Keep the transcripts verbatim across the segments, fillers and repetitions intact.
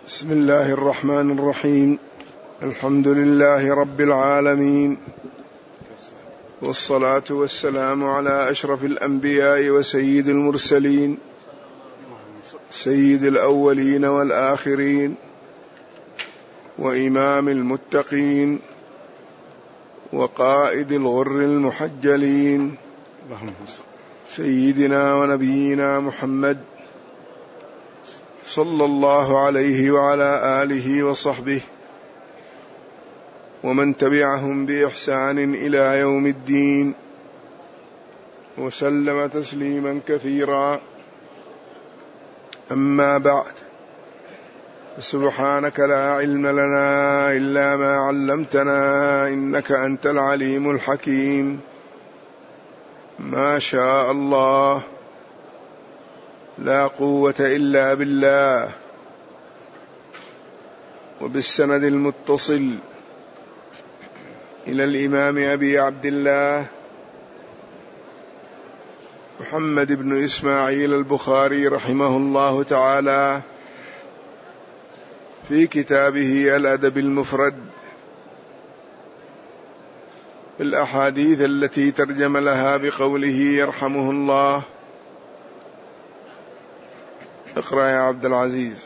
بسم الله الرحمن الرحيم. الحمد لله رب العالمين، والصلاة والسلام على أشرف الأنبياء وسيد المرسلين، سيد الأولين والآخرين، وإمام المتقين، وقائد الغر المحجلين، سيدنا ونبينا محمد صلى الله عليه وعلى آله وصحبه ومن تبعهم بإحسان إلى يوم الدين، وسلم تسليما كثيرا. أما بعد، سبحانك لا علم لنا إلا ما علمتنا إنك أنت العليم الحكيم. ما شاء الله، لا قوة إلا بالله. وبالسند المتصل إلى الإمام أبي عبد الله محمد بن إسماعيل البخاري رحمه الله تعالى في كتابه الأدب المفرد الأحاديث التي ترجم لها بقوله يرحمه الله. اقرأ يا عبد العزيز.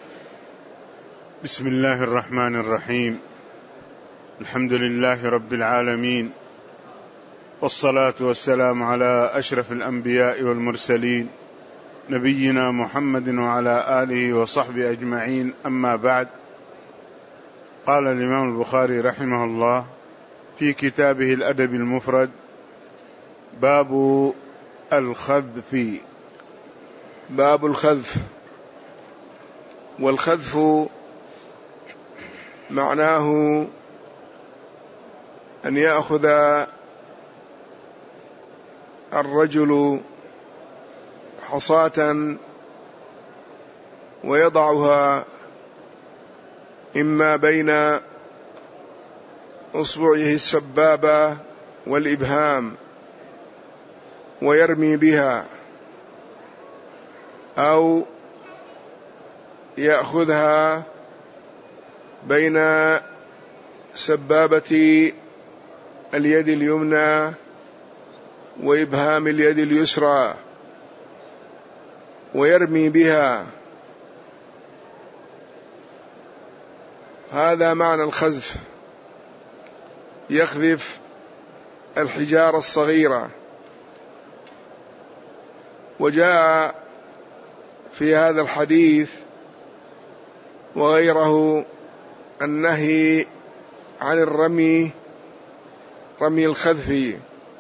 بسم الله الرحمن الرحيم. الحمد لله رب العالمين، والصلاة والسلام على أشرف الأنبياء والمرسلين، نبينا محمد وعلى آله وصحبه أجمعين. أما بعد، قال الإمام البخاري رحمه الله في كتابه الأدب المفرد: باب الخذف. باب الخذف. والخذف معناه أن يأخذ الرجل حصاة ويضعها إما بين أصبعه السبابة والإبهام ويرمي بها، أو يأخذها بين سبابة اليد اليمنى وإبهام اليد اليسرى ويرمي بها. هذا معنى الخذف، يخذف الحجارة الصغيرة. وجاء في هذا الحديث وغيره النهي عن الرمي، رمي الخذف.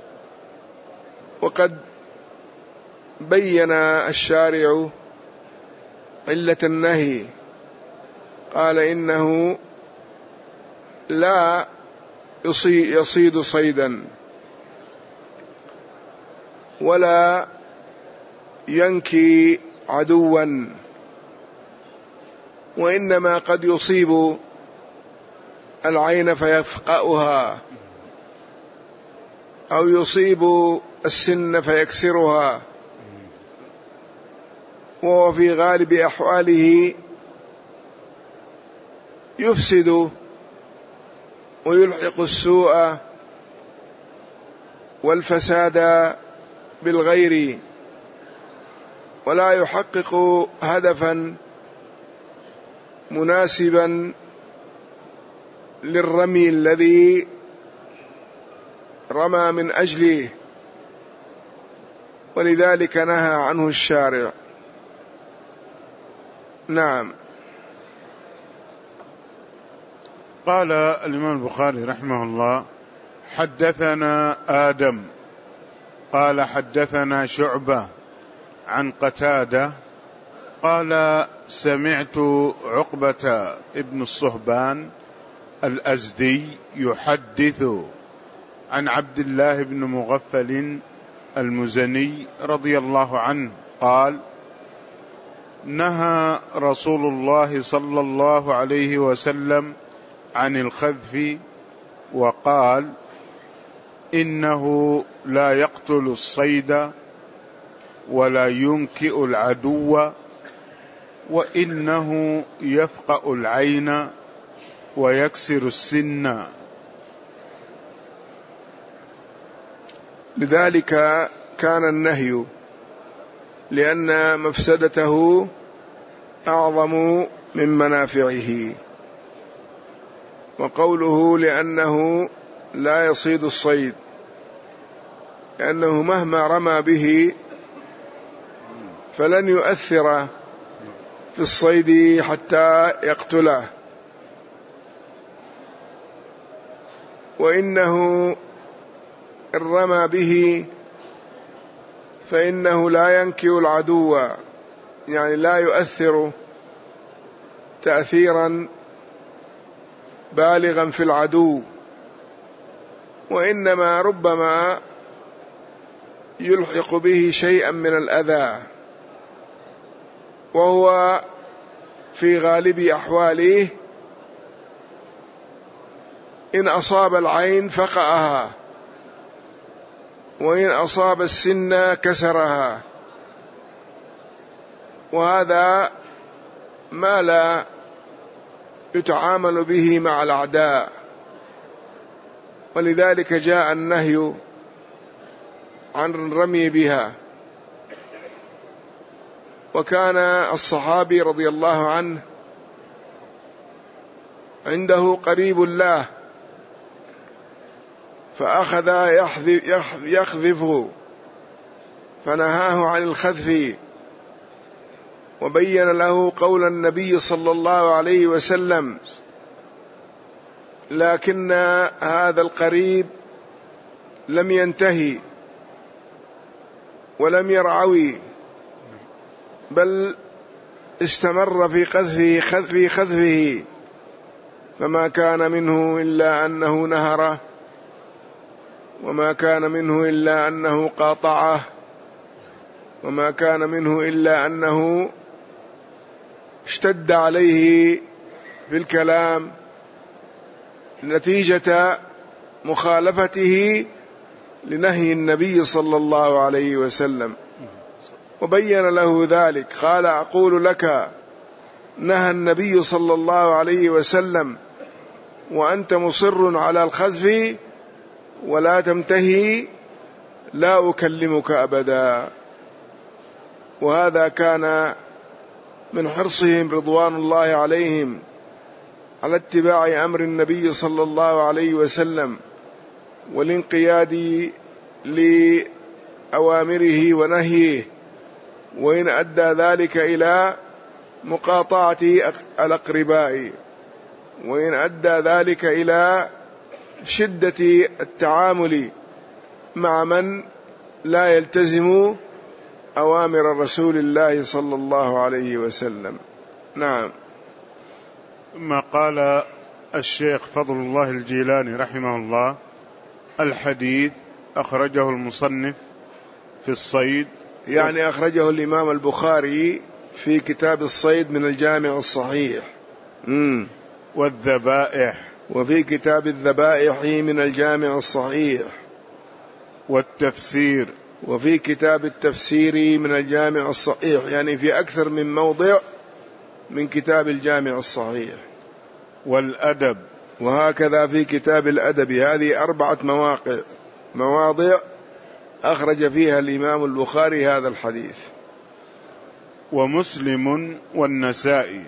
وقد بين الشارع علة النهي، قال إنه لا يصيد صيدا ولا ينكي عدوا، وإنما قد يصيب العين فيفقأها، أو يصيب السن فيكسرها، وهو في غالب أحواله يفسد ويلحق السوء والفساد بالغير، ولا يحقق هدفا مناسبا للرمي الذي رمى من أجله، ولذلك نهى عنه الشارع. نعم. قال الإمام البخاري رحمه الله: حدثنا آدم قال حدثنا شعبة عن قتادة قال: سمعت عقبة ابن الصهبان الأزدي يحدث عن عبد الله بن مغفل المزني رضي الله عنه قال: نهى رسول الله صلى الله عليه وسلم عن الخذف، وقال: إنه لا يقتل الصيد ولا ينكئ العدو وإنه يفقأ العين ويكسر السن. لذلك كان النهي، لأن مفسدته أعظم من منافعه. وقوله لأنه لا يصيد الصيد، لأنه مهما رمى به فلن يؤثر في الصيد حتى يقتله. وإنه إن رمى به فإنه لا ينكئ العدو، يعني لا يؤثر تأثيرا بالغا في العدو، وإنما ربما يلحق به شيئا من الأذى، وهو في غالب أحواله إن أصاب العين فقأها، وإن أصاب السن كسرها، وهذا ما لا يتعامل به مع الأعداء. ولذلك جاء النهي عن الرمي بها. وكان الصحابي رضي الله عنه عنده قريب له فأخذ يخذفه فنهاه عن الخذف، وبين له قول النبي صلى الله عليه وسلم: لكن هذا القريب لم ينتهي ولم يرعوي، بل استمر في قذفه خذفه خذفه فما كان منه إلا أنه نهره، وما كان منه إلا أنه قاطعه، وما كان منه إلا أنه اشتد عليه في الكلام نتيجة مخالفته لنهي النبي صلى الله عليه وسلم. وبين له ذلك، قال: أقول لك نهى النبي صلى الله عليه وسلم وأنت مصر على الخذف ولا تنتهي، لا أكلمك أبدا. وهذا كان من حرصهم رضوان الله عليهم على اتباع أمر النبي صلى الله عليه وسلم والانقياد لأوامره ونهيه، وإن أدى ذلك إلى مقاطعة الأقرباء، وإن أدى ذلك إلى شدة التعامل مع من لا يلتزم أوامر رسول الله صلى الله عليه وسلم. نعم. ثم قال الشيخ فضل الله الجيلاني رحمه الله: الحديث أخرجه المصنف في الصيد، يعني أخرجه الإمام البخاري في كتاب الصيد من الجامع الصحيح، مم. والذبائح، وفي كتاب الذبائح من الجامع الصحيح، والتفسير، وفي كتاب التفسير من الجامع الصحيح، يعني في أكثر من موضع من كتاب الجامع الصحيح. والأدب، وهكذا في كتاب الأدب. هذه أربعة مواقع مواضع أخرج فيها الإمام البخاري هذا الحديث. ومسلم والنسائي،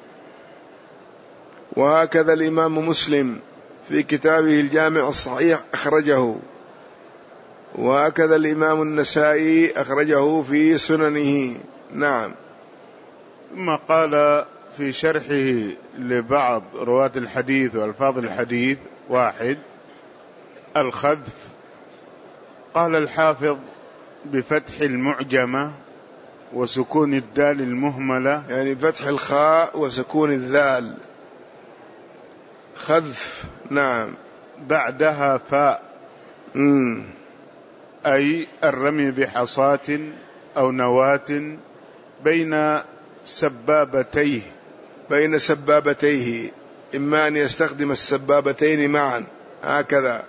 وهكذا الإمام مسلم في كتابه الجامع الصحيح أخرجه، وهكذا الإمام النسائي أخرجه في سننه. نعم. ثم قال في شرحه لبعض رواة الحديث وألفاظ الحديث: واحد، الخذف. قال الحافظ: بفتح المعجمة وسكون الدال المهملة، يعني فتح الخاء وسكون الذال، خذف. نعم. بعدها فاء، مم. أي الرمي بحصاة أو نواة بين سبابتيه، بين سبابتيه، إما أن يستخدم السبابتين معا هكذا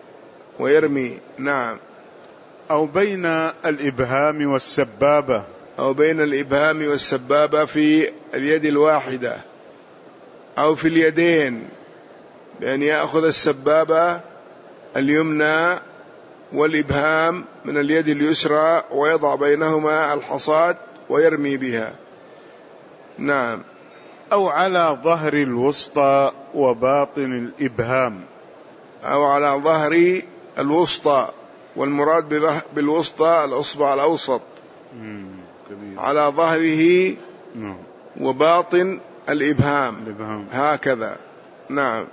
ويرمي. نعم. أو بين الإبهام والسبابة، أو بين الإبهام والسبابة في اليد الواحدة أو في اليدين، بأن يأخذ السبابة اليمنى والإبهام من اليد اليسرى ويضع بينهما الحصاة ويرمي بها. نعم. أو على ظهر الوسطى وباطن الإبهام، أو على ظهر الوسطى، والمراد بالوسطى الأصبع الأوسط، على ظهره وباطن الإبهام, الإبهام. هكذا. نعم.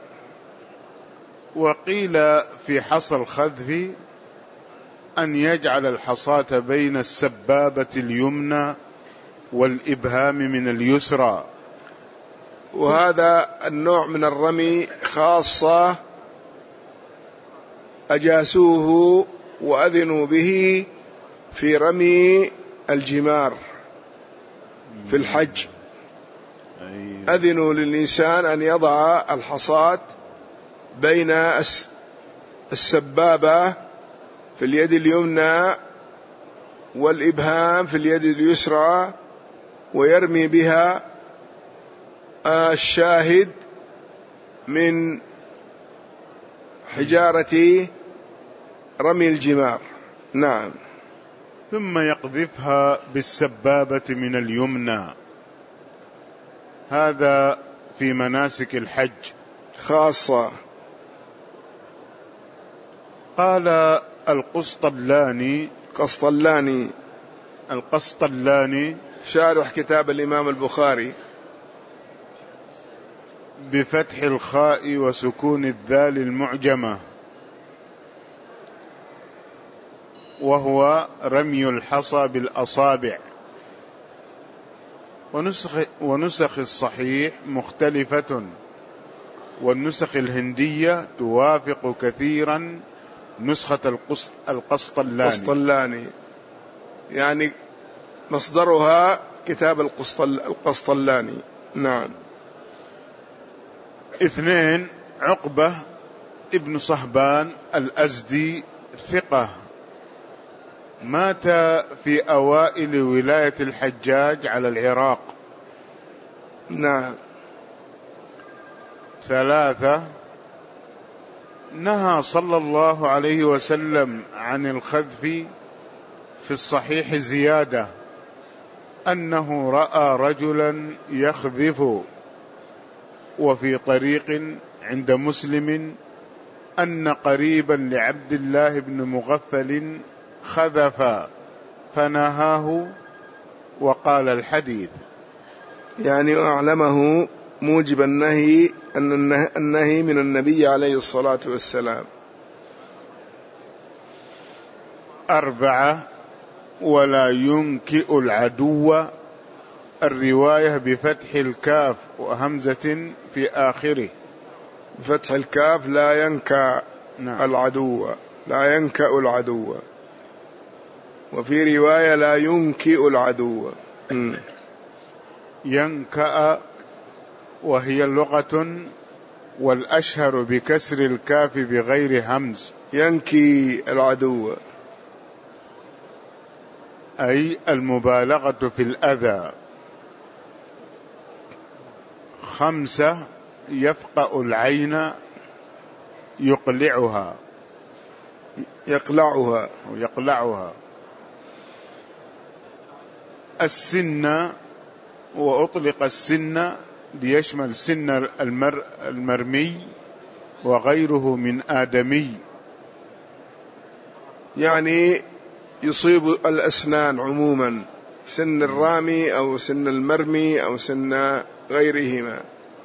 وقيل في حصى الخذف أن يجعل الحصاة بين السبابة اليمنى والإبهام من اليسرى، وهذا النوع من الرمي خاصة أجاسوه وأذنوا به في رمي الجمار في الحج. أذنوا للإنسان أن يضع الحصاة بين السبابة في اليد اليمنى والإبهام في اليد اليسرى ويرمي بها الشاهد من حجارة رمي الجمار. نعم. ثم يقذفها بالسبابة من اليمنى. هذا في مناسك الحج خاصة. قال القسطلاني قسطلاني القسطلاني شارح كتاب الإمام البخاري بفتح الخاء وسكون الذال المعجمة، وهو رمي الحصى بالأصابع. ونسخ, ونسخ الصحيح مختلفة، والنسخ الهندية توافق كثيرا نسخة القسطلاني. القسطلاني يعني مصدرها كتاب القسطلاني. نعم. اثنين، عقبة ابن صهبان الأزدي ثقة، مات في أوائل ولاية الحجاج على العراق. نعم. ثلاثة، نهى صلى الله عليه وسلم عن الخذف في الصحيح زيادة أنه رأى رجلا يخذف، وفي طريق عند مسلم أن قريبا لعبد الله بن مغفل خذف فنهاه وقال الحديث. يعني أعلمه موجب النهي أن النهي من النبي عليه الصلاة والسلام. أربعة، ولا ينكئ العدو، الرواية بفتح الكاف وهمزة في آخره. بفتح الكاف لا ينكأ. نعم. العدو، لا ينكأ العدو. وفي رواية لا ينكئ العدو. م. ينكأ وهي لغة، والأشهر بكسر الكاف بغير همز. ينكي العدو أي المبالغة في الأذى. خمسة، يفقأ العين، يقلعها يقلعها يقلعها. السن، وأطلق السن ليشمل سن المر المرمي وغيره من آدمي، يعني يصيب الأسنان عموما، سن الرامي أو سن المرمي أو سن غيرهما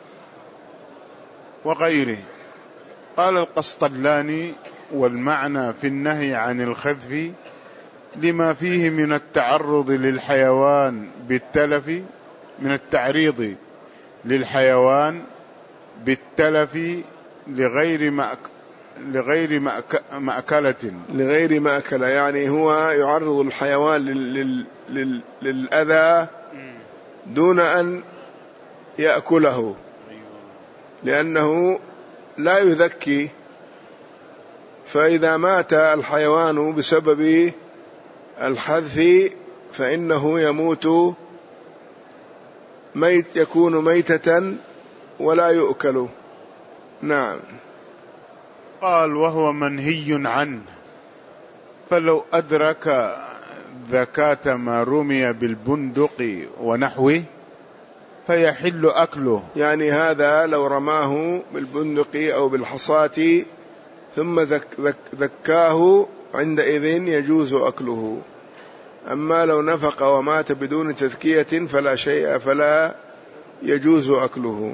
وغيره. قال القسطلاني: والمعنى في النهي عن الخذف لما فيه من التعرض للحيوان بالتلف، من التعريض للحيوان بالتلف لغير مأك لغير مأك مأكلة لغير مأكلة يعني هو يعرض الحيوان لل... لل... للأذى دون أن يأكله، لأنه لا يذكي، فإذا مات الحيوان بسبب الحذف فإنه يموت ميت، يكون ميتة ولا يؤكل. نعم. قال وهو منهي عنه، فلو أدرك زكاة ما رمي بالبندق ونحوه فيحل أكله. يعني هذا لو رماه بالبندق أو بالحصاة ثم ذكاه عندئذ يجوز أكله. أما لو نفق ومات بدون تذكية فلا شيء، فلا يجوز أكله.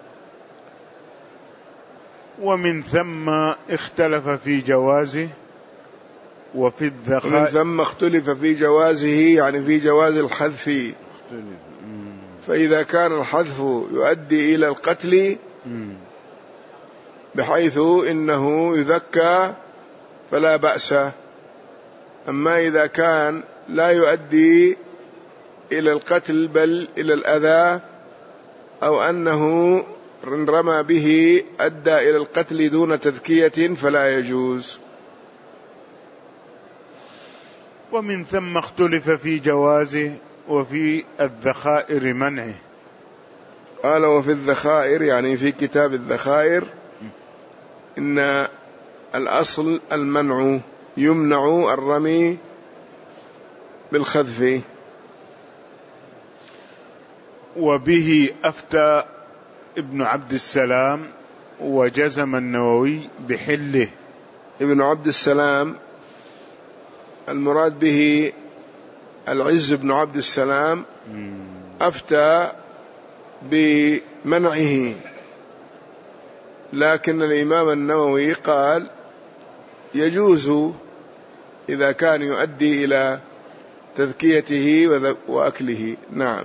ومن ثم اختلف في جوازه وفي الذخاء. ومن ثم اختلف في جوازه، يعني في جواز الحذف. فإذا كان الحذف يؤدي إلى القتل بحيث إنه يذكى فلا بأس. أما إذا كان لا يؤدي إلى القتل بل إلى الأذى، أو أنه رمى به أدى إلى القتل دون تذكية فلا يجوز. ومن ثم اختلف في جوازه وفي الذخائر منعه. قال وفي الذخائر، يعني في كتاب الذخائر، إن الأصل المنع، يمنع الرمي بالخذف. وبه أفتى ابن عبد السلام وجزم النووي بحله. ابن عبد السلام المراد به العز بن عبد السلام أفتى بمنعه، لكن الإمام النووي قال يجوز إذا كان يؤدي إلى تذكيته وأكله. نعم.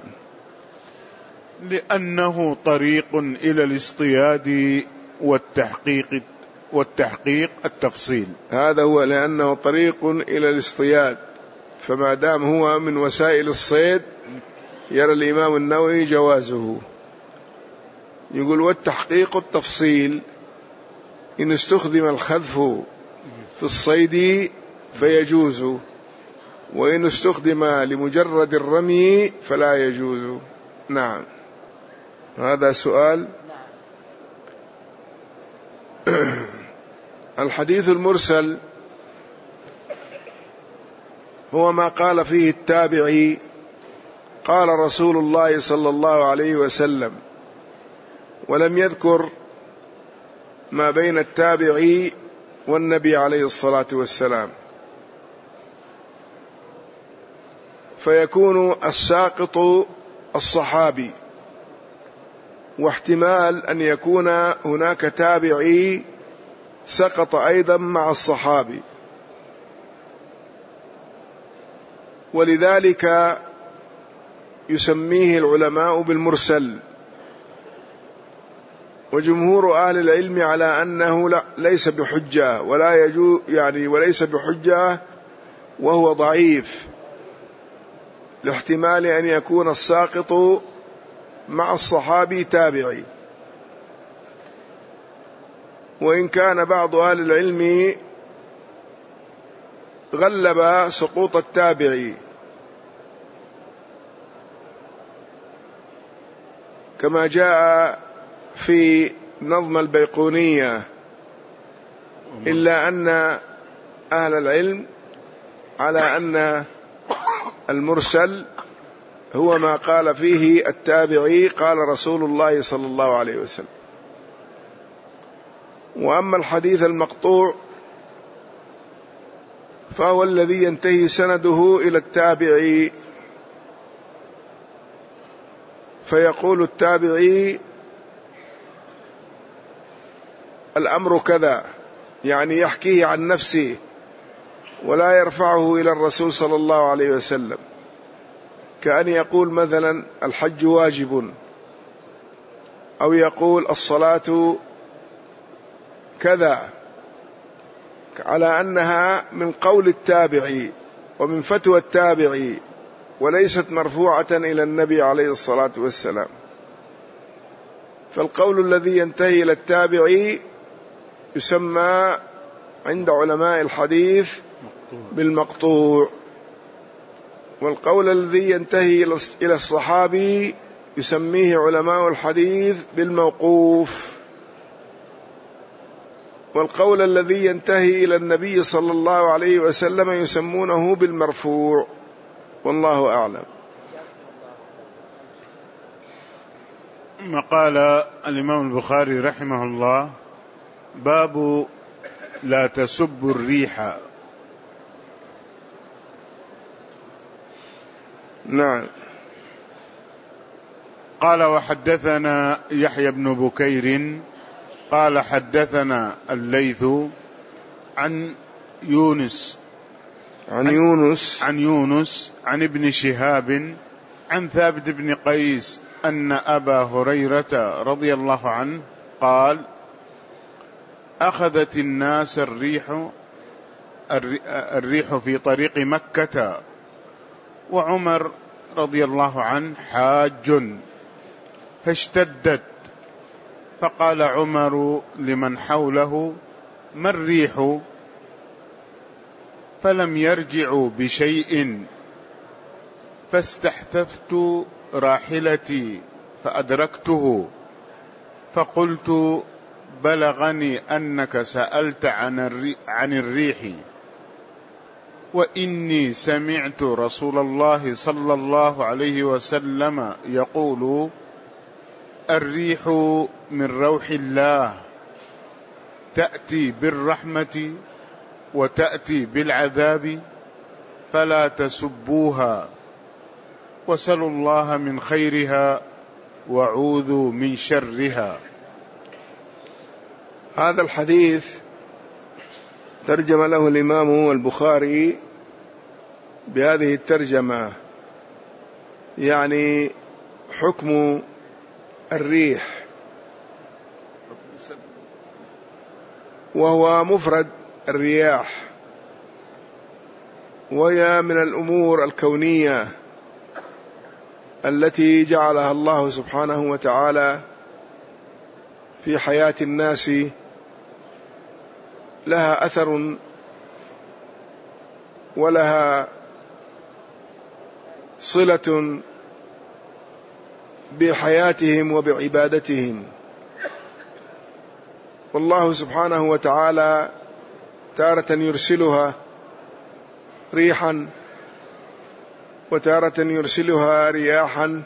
لأنه طريق إلى الاصطياد والتحقيق والتحقيق التفصيل. هذا هو، لأنه طريق إلى الاصطياد، فما دام هو من وسائل الصيد يرى الإمام النووي جوازه. يقول والتحقيق التفصيل، إن استخدم الخذف في الصيد فيجوز، وإن استخدم لمجرد الرمي فلا يجوز. نعم. هذا سؤال. الحديث المرسل هو ما قال فيه التابعي قال رسول الله صلى الله عليه وسلم، ولم يذكر ما بين التابعي والنبي عليه الصلاة والسلام، فيكون الساقط الصحابي، واحتمال أن يكون هناك تابعي سقط أيضا مع الصحابي، ولذلك يسميه العلماء بالمرسل. وجمهور أهل العلم على أنه لا ليس بحجة ولا يجوز، يعني وليس بحجة وهو ضعيف، لاحتمال أن يكون الساقط مع الصحابي تابعي. وإن كان بعض أهل العلم غلب سقوط التابعي، كما جاء في نظم البيقونية، إلا أن أهل العلم على أن المرسل هو ما قال فيه التابعي قال رسول الله صلى الله عليه وسلم. وأما الحديث المقطوع فهو الذي ينتهي سنده إلى التابعي، فيقول التابعي الأمر كذا، يعني يحكيه عن نفسه ولا يرفعه إلى الرسول صلى الله عليه وسلم، كأن يقول مثلا الحج واجب، أو يقول الصلاة كذا، على أنها من قول التابعي ومن فتوى التابعي، وليست مرفوعة إلى النبي عليه الصلاة والسلام. فالقول الذي ينتهي إلى التابعي يسمى عند علماء الحديث بالمقطوع. والقول الذي ينتهي إلى الصحابي يسميه علماء الحديث بالموقوف، والقول الذي ينتهي إلى النبي صلى الله عليه وسلم يسمونه بالمرفوع، والله أعلم. ما قال الإمام البخاري رحمه الله: باب لا تسبوا الريح. نعم. قال: وحدثنا يحيى بن بكير قال حدثنا الليث عن يونس عن يونس عن يونس عن ابن شهاب عن ثابت بن قيس أن أبا هريرة رضي الله عنه قال: أخذت الناس الريح الريح في طريق مكة وعمر رضي الله عنه حاج فاشتدت، فقال عمر لمن حوله: ما الريح؟ فلم يرجعوا بشيء، فاستحثثت راحلتي فأدركته، فقلت: بلغني أنك سألت عن الريح، وإني سمعت رسول الله صلى الله عليه وسلم يقول: الريح من روح الله، تأتي بالرحمة وتأتي بالعذاب، فلا تسبوها، وسلوا الله من خيرها وعوذوا من شرها. هذا الحديث ترجم له الإمام البخاري بهذه الترجمة، يعني حكم الريح، وهو مفرد الرياح، وهي من الأمور الكونية التي جعلها الله سبحانه وتعالى في حياة الناس، لها أثر ولها صلة بحياتهم وبعبادتهم. والله سبحانه وتعالى تارة يرسلها ريحا، وتارة يرسلها رياحا،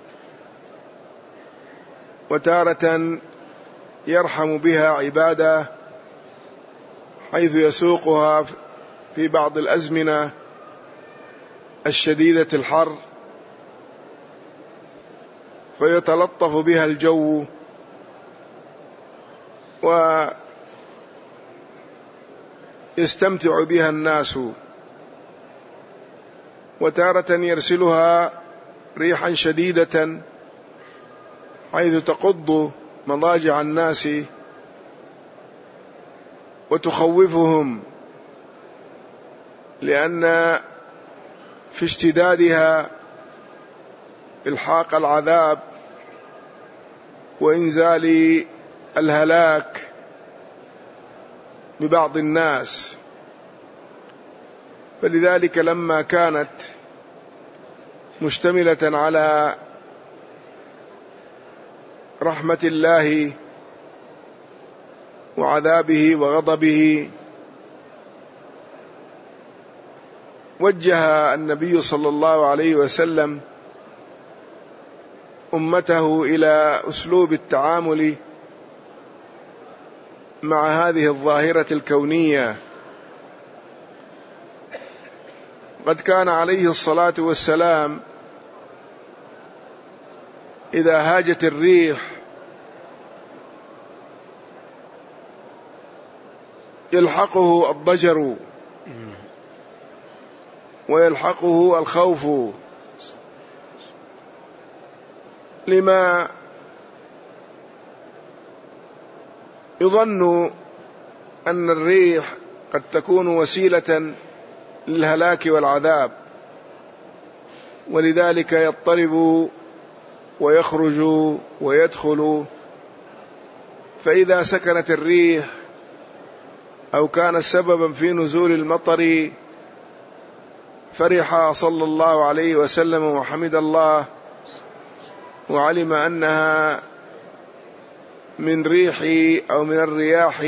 وتارة يرحم بها عباده حيث يسوقها في بعض الأزمنة الشديدة الحر فيتلطف بها الجو ويستمتع بها الناس، وتارة يرسلها ريحا شديدة حيث تقض مضاجع الناس وتخوفهم، لأن في اشتدادها إلحاق العذاب وإنزال الهلاك ببعض الناس. فلذلك لما كانت مشتملة على رحمة الله وعذابه وغضبه، وجه النبي صلى الله عليه وسلم أمته إلى أسلوب التعامل مع هذه الظاهرة الكونية. قد كان عليه الصلاة والسلام إذا هاجت الريح يلحقه الضجر ويلحقه الخوف، لما يظن أن الريح قد تكون وسيلة للهلاك والعذاب، ولذلك يضطرب ويخرج ويدخل. فإذا سكنت الريح أو كانت سببا في نزول المطر فرح صلى الله عليه وسلم وحمد الله وعلم أنها من ريح أو من الرياح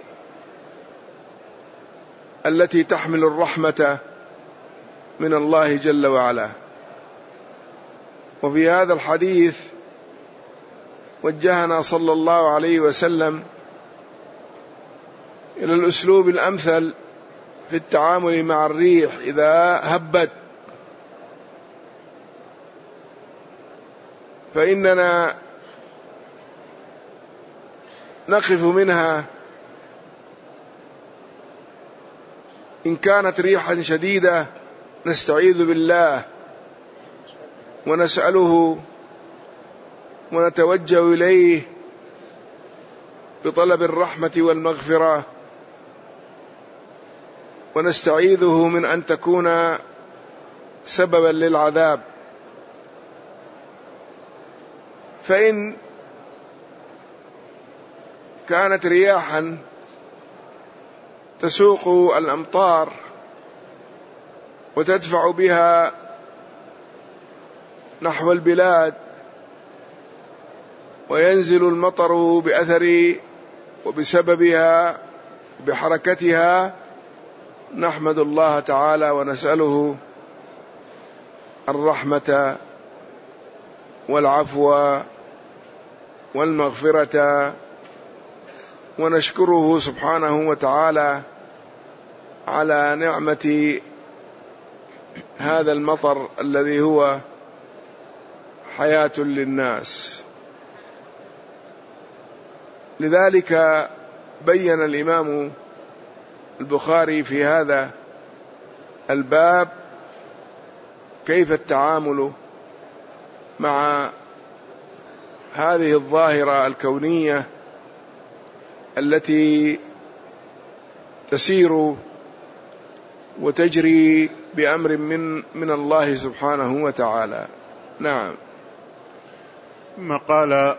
التي تحمل الرحمة من الله جل وعلا. وفي هذا الحديث وجهنا صلى الله عليه وسلم إلى الأسلوب الأمثل في التعامل مع الريح إذا هبت، فإننا نقف منها إن كانت ريحا شديدة نستعيذ بالله ونسأله ونتوجه إليه بطلب الرحمة والمغفرة، ونستعيذه من أن تكون سببا للعذاب. فإن كانت رياحا تسوق الأمطار وتدفع بها نحو البلاد وينزل المطر بأثر وبسببها بحركتها، نحمد الله تعالى ونسأله الرحمة والعفو والمغفرة، ونشكره سبحانه وتعالى على نعمة هذا المطر الذي هو حياة للناس. لذلك بين الإمام البخاري في هذا الباب كيف التعامل مع هذه الظاهرة الكونية التي تسير وتجري بأمر من من الله سبحانه وتعالى. نعم. ثم قال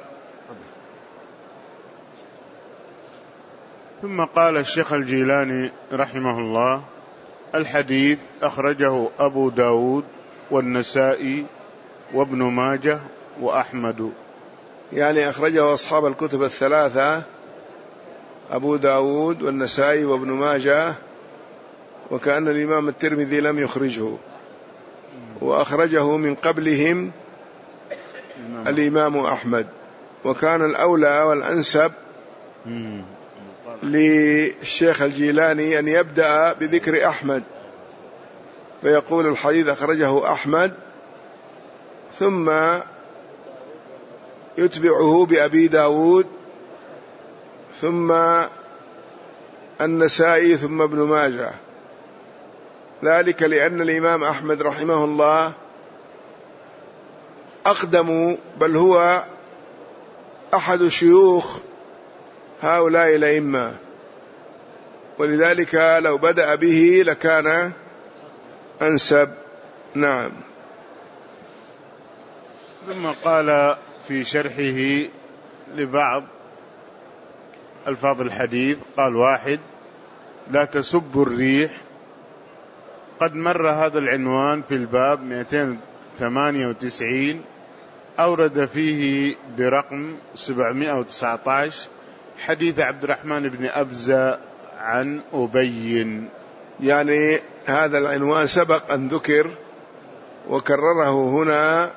ثم قال الشيخ الجيلاني رحمه الله: الحديث أخرجه أبو داود والنسائي وابن ماجه وأحمد. يعني أخرجه أصحاب الكتب الثلاثة، أبو داود والنسائي وابن ماجه، وكأن الإمام الترمذي لم يخرجه، وأخرجه من قبلهم الإمام أحمد. وكان الأولى والأنسب للشيخ الجيلاني أن يبدأ بذكر أحمد، فيقول الحديث أخرجه أحمد، ثم يتبعه بأبي داود، ثم النسائي، ثم ابن ماجه. ذلك لأن الإمام أحمد رحمه الله أقدم، بل هو أحد شيوخ هؤلاء الأئمة، ولذلك لو بدأ به لكان أنسب. نعم. ثم قال في شرحه لبعض ألفاظ الحديث، قال: واحد، لا تسب الريح. قد مر هذا العنوان في الباب مئتين وثمانية وتسعين، أورد فيه برقم سبعمائة وتسعة عشر حديث عبد الرحمن بن أبزة عن أبي. يعني هذا العنوان سبق أن ذكر وكرره هنا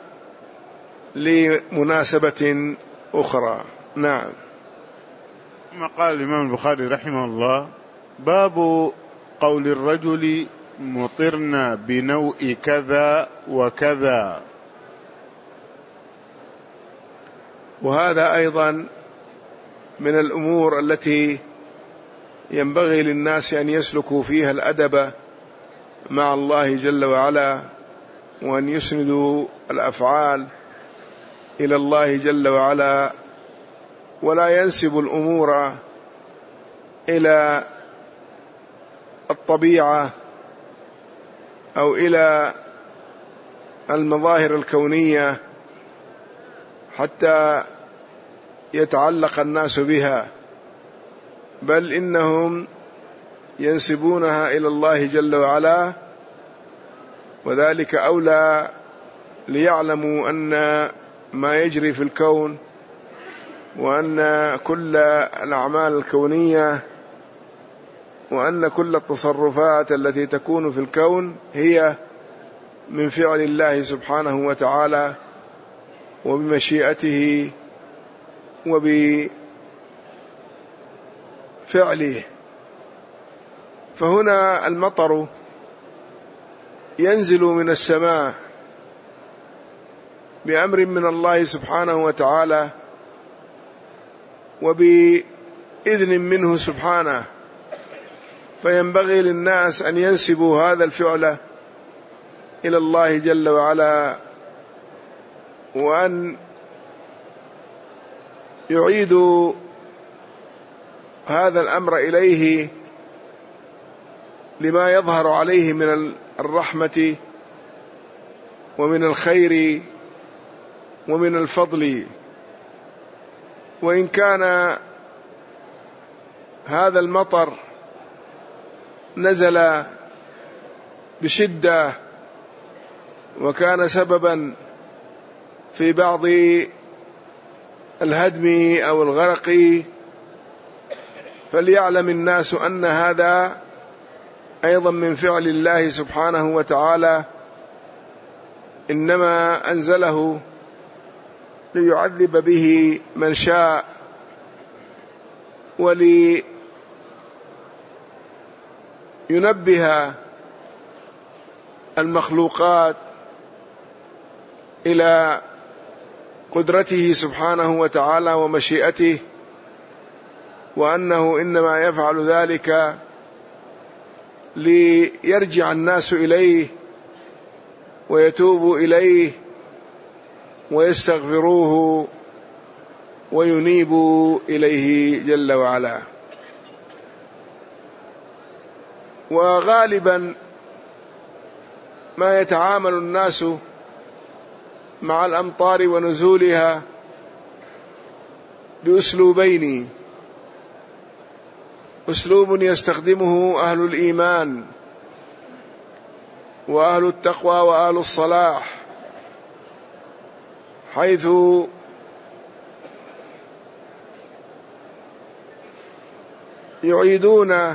لمناسبة أخرى. نعم. ثم قال الإمام البخاري رحمه الله: باب قول الرجل مطرنا بنوء كذا وكذا. وهذا أيضا من الأمور التي ينبغي للناس أن يسلكوا فيها الأدب مع الله جل وعلا، وأن يسندوا الأفعال إلى الله جل وعلا، ولا ينسب الأمور إلى الطبيعة أو إلى المظاهر الكونية حتى يتعلق الناس بها، بل إنهم ينسبونها إلى الله جل وعلا وذلك أولى ليعلموا أن ما يجري في الكون وأن كل الأعمال الكونية وأن كل التصرفات التي تكون في الكون هي من فعل الله سبحانه وتعالى وبمشيئته وبفعله. فهنا المطر ينزل من السماء بأمر من الله سبحانه وتعالى وبإذن منه سبحانه، فينبغي للناس أن ينسبوا هذا الفعل إلى الله جل وعلا، وأن يعيدوا هذا الأمر إليه لما يظهر عليه من الرحمة ومن الخير ومن الفضل. وإن كان هذا المطر نزل بشدة وكان سببا في بعض الهدم أو الغرق، فليعلم الناس أن هذا أيضا من فعل الله سبحانه وتعالى، إنما أنزله ليعذب به من شاء ولينبه المخلوقات إلى قدرته سبحانه وتعالى ومشيئته، وأنه إنما يفعل ذلك ليرجع الناس إليه ويتوبوا إليه ويستغفروه وينيبوا إليه جل وعلا. وغالبا ما يتعامل الناس مع الأمطار ونزولها بأسلوبين: أسلوب يستخدمه أهل الإيمان وأهل التقوى وأهل الصلاح، حيث يعيدون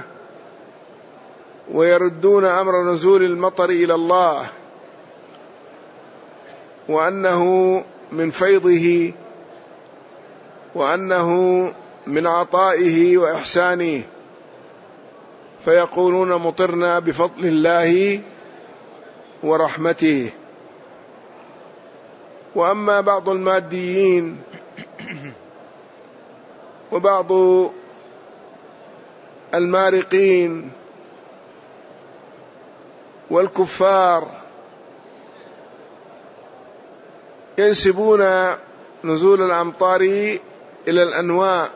ويردون أمر نزول المطر إلى الله، وأنه من فيضه وأنه من عطائه وإحسانه، فيقولون مطرنا بفضل الله ورحمته. وأما بعض الماديين وبعض المارقين والكفار ينسبون نزول الأمطار إلى الأنواع،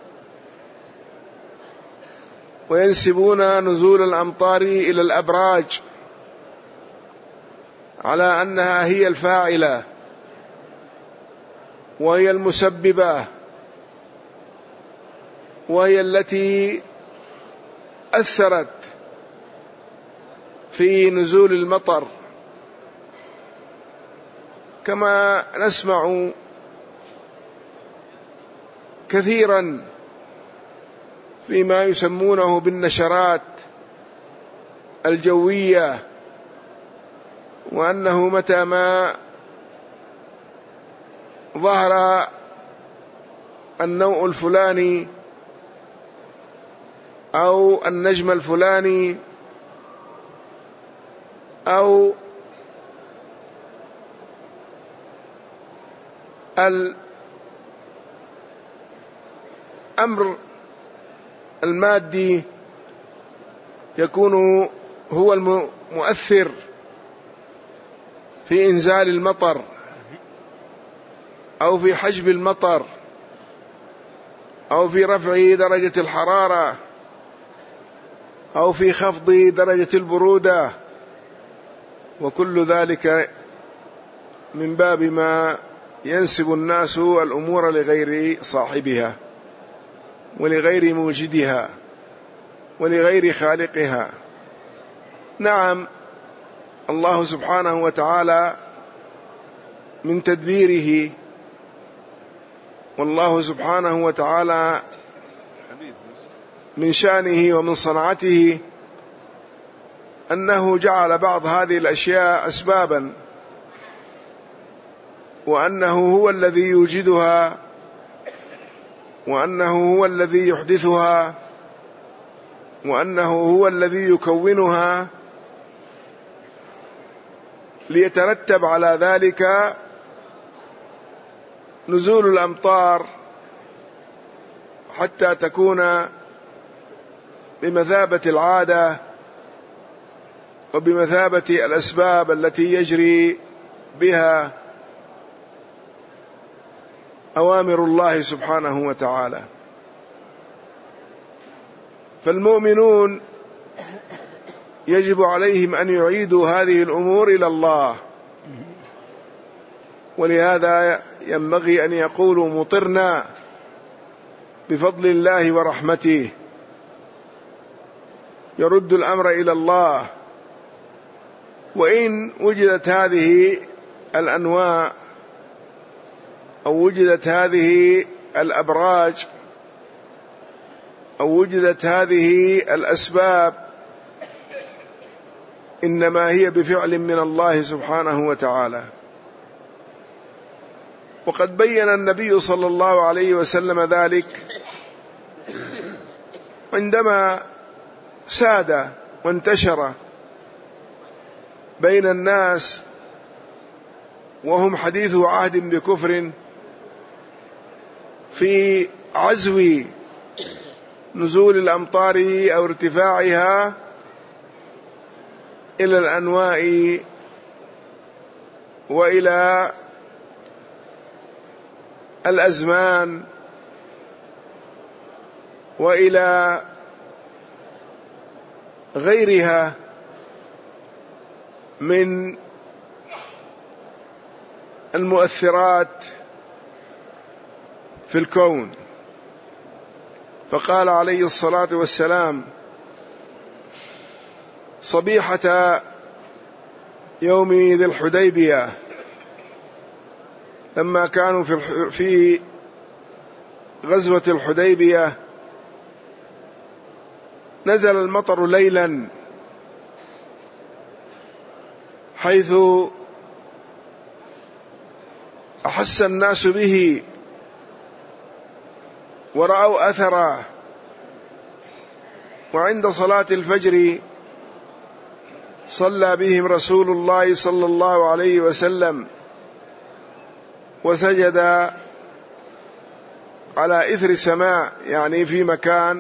وينسبون نزول الأمطار إلى الأبراج على أنها هي الفاعلة وهي المسببة وهي التي أثرت في نزول المطر، كما نسمع كثيرا فيما يسمونه بالنشرات الجوية، وأنه متى ما ظهر النوع الفلاني أو النجم الفلاني أو الأمر المادي يكون هو المؤثر في إنزال المطر أو في حجب المطر أو في رفع درجة الحرارة أو في خفض درجة البرودة، وكل ذلك من باب ما ينسب الناس الأمور لغير صاحبها ولغير موجدها ولغير خالقها. نعم، الله سبحانه وتعالى من تدبيره، والله سبحانه وتعالى من شأنه ومن صنعته أنه جعل بعض هذه الأشياء أسبابا، وأنه هو الذي يوجدها، وأنه هو الذي يحدثها، وأنه هو الذي يكونها، ليترتب على ذلك نزول الأمطار حتى تكون بمثابة العادة وبمثابة الأسباب التي يجري بها أوامر الله سبحانه وتعالى. فالمؤمنون يجب عليهم أن يعيدوا هذه الأمور إلى الله، ولهذا ينبغي أن يقولوا مطرنا بفضل الله ورحمته، يرد الأمر إلى الله. وإن وجدت هذه الأنواع أو وجدت هذه الأبراج أو وجدت هذه الأسباب، إنما هي بفعل من الله سبحانه وتعالى. وقد بين النبي صلى الله عليه وسلم ذلك عندما ساد وانتشر بين الناس وهم حديث عهد بكفر في عزو نزول الأمطار أو ارتفاعها إلى الأنواء وإلى الأزمان وإلى غيرها من المؤثرات في الكون. فقال عليه الصلاة والسلام صبيحة يوم ذي الحديبية لما كانوا في غزوة الحديبية، نزل المطر ليلا حيث أحس الناس به ورأوا أثره. وعند صلاة الفجر صلى بهم رسول الله صلى الله عليه وسلم وسجد على إثر سماء، يعني في مكان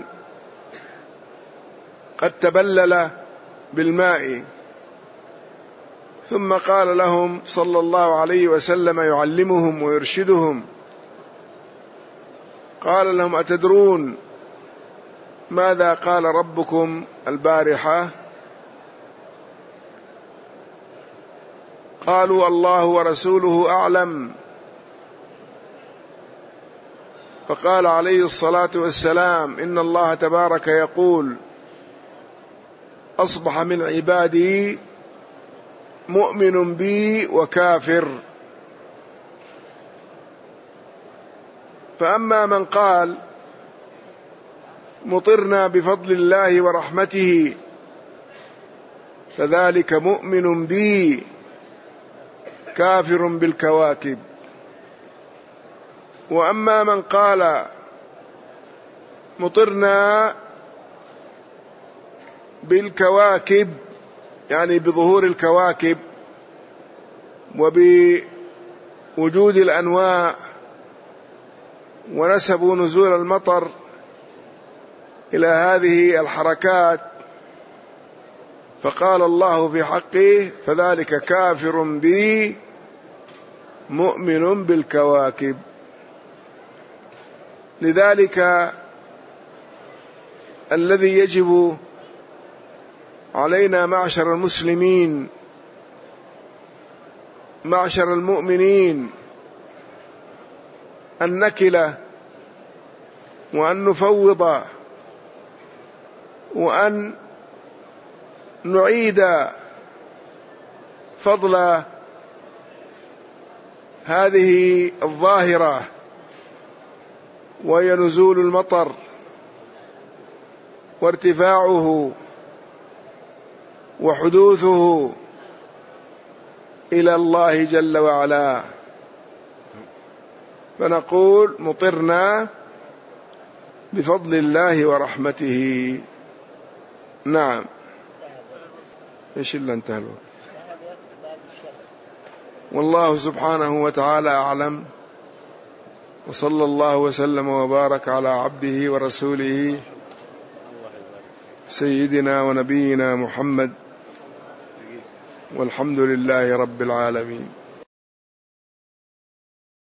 قد تبلل بالماء. ثم قال لهم صلى الله عليه وسلم يعلمهم ويرشدهم، قال لهم أتدرون ماذا قال ربكم البارحة؟ قالوا الله ورسوله أعلم. فقال عليه الصلاة والسلام إن الله تبارك يقول أصبح من عبادي مؤمن بي وكافر. فأما من قال مطرنا بفضل الله ورحمته فذلك مؤمن بي كافر بالكواكب. وأما من قال مطرنا بالكواكب، يعني بظهور الكواكب وبوجود الأنواع، ونسبوا نزول المطر إلى هذه الحركات، فقال الله في حقه فذلك كافر بي مؤمن بالكواكب. لذلك الذي يجب علينا معشر المسلمين معشر المؤمنين أن نكل وأن نفوض وأن نعيد فضل هذه الظاهرة وهي نزول المطر وارتفاعه وحدوثه إلى الله جل وعلا، فنقول مطرنا بفضل الله ورحمته. نعم. إيش اللي انتهى الوقت؟ والله سبحانه وتعالى أعلم، وصلى الله وسلم وبارك على عبده ورسوله سيدنا ونبينا محمد، والحمد لله رب العالمين.